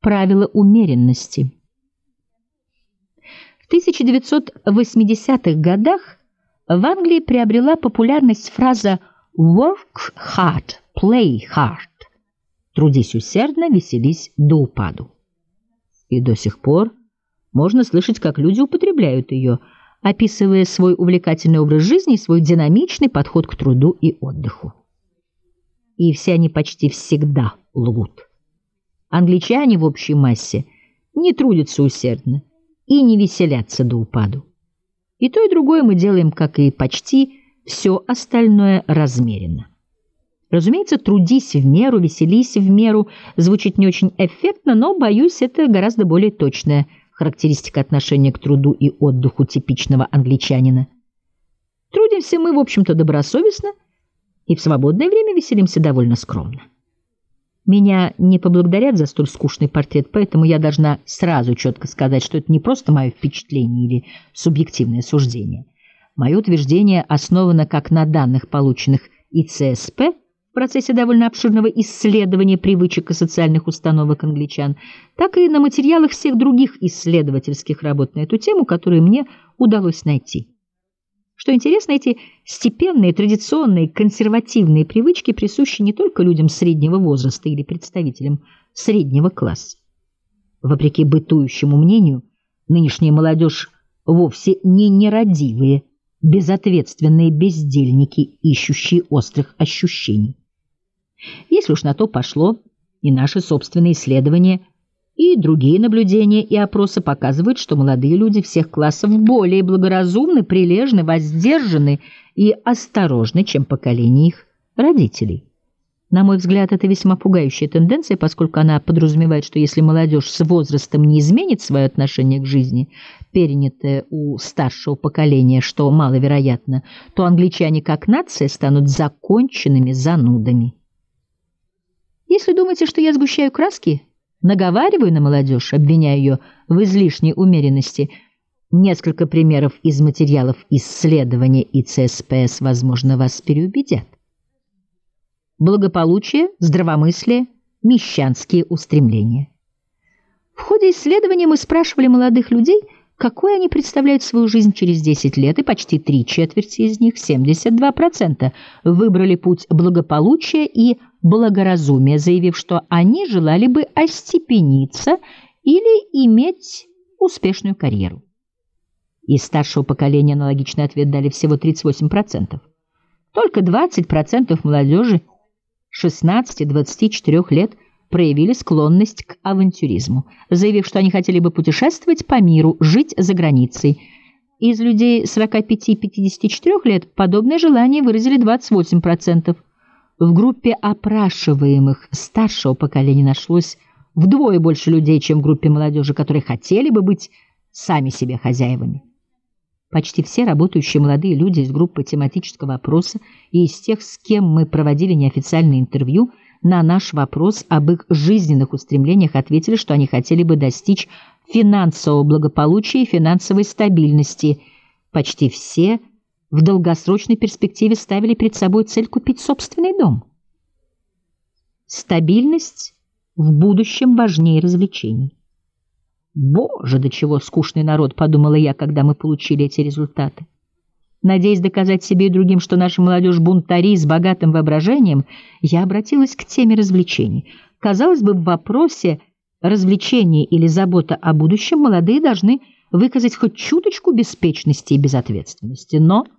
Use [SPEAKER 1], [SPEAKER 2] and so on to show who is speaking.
[SPEAKER 1] правила умеренности. В 1980-х годах в Англии приобрела популярность фраза «work hard, play hard» – «трудись усердно, веселись до упаду». И до сих пор можно слышать, как люди употребляют ее, описывая свой увлекательный образ жизни и свой динамичный подход к труду и отдыху. И все они почти всегда лгут. Англичане в общей массе не трудятся усердно и не веселятся до упаду. И то, и другое мы делаем, как и почти все остальное, размеренно. Разумеется, трудись в меру, веселись в меру звучит не очень эффектно, но, боюсь, это гораздо более точная характеристика отношения к труду и отдыху типичного англичанина. Трудимся мы, в общем-то, добросовестно, и в свободное время веселимся довольно скромно. Меня не поблагодарят за столь скучный портрет, поэтому я должна сразу четко сказать, что это не просто мое впечатление или субъективное суждение. Мое утверждение основано как на данных, полученных ИЦСП в процессе довольно обширного исследования привычек и социальных установок англичан, так и на материалах всех других исследовательских работ на эту тему, которые мне удалось найти. Что интересно, эти степенные, традиционные, консервативные привычки присущи не только людям среднего возраста или представителям среднего класса. Вопреки бытующему мнению, нынешняя молодежь вовсе не нерадивые, безответственные бездельники, ищущие острых ощущений. Если уж на то пошло, и наши собственные исследования, и другие наблюдения и опросы показывают, что молодые люди всех классов более благоразумны, прилежны, воздержаны и осторожны, чем поколение их родителей. На мой взгляд, это весьма пугающая тенденция, поскольку она подразумевает, что если молодежь с возрастом не изменит свое отношение к жизни, перенятое у старшего поколения, что маловероятно, то англичане как нация станут законченными занудами. Если думаете, что я сгущаю краски, наговариваю на молодежь, обвиняя ее в излишней умеренности, несколько примеров из материалов исследования ИЦСПС, возможно, вас переубедят. Благополучие, здравомыслие, мещанские устремления. В ходе исследования мы спрашивали молодых людей, какой они представляют свою жизнь через 10 лет, и почти 3/4 из них, 72%, выбрали путь благополучия и благоразумия, заявив, что они желали бы остепениться или иметь успешную карьеру. Из старшего поколения аналогичный ответ дали всего 38%. Только 20% молодежи 16-24 лет проявили склонность к авантюризму, заявив, что они хотели бы путешествовать по миру, жить за границей. Из людей 45-54 лет подобное желание выразили 28%. В группе опрашиваемых старшего поколения нашлось вдвое больше людей, чем в группе молодежи, которые хотели бы быть сами себе хозяевами. Почти все работающие молодые люди из группы тематического опроса и из тех, с кем мы проводили неофициальное интервью, на наш вопрос об их жизненных устремлениях ответили, что они хотели бы достичь финансового благополучия и финансовой стабильности. Почти все в долгосрочной перспективе ставили перед собой цель купить собственный дом. Стабильность в будущем важнее развлечений. «Боже, до чего скучный народ», — подумала я, когда мы получили эти результаты. Надеясь доказать себе и другим, что наша молодежь бунтари с богатым воображением, я обратилась к теме развлечений. Казалось бы, в вопросе развлечения или забота о будущем молодые должны выказать хоть чуточку беспечности и безответственности. Но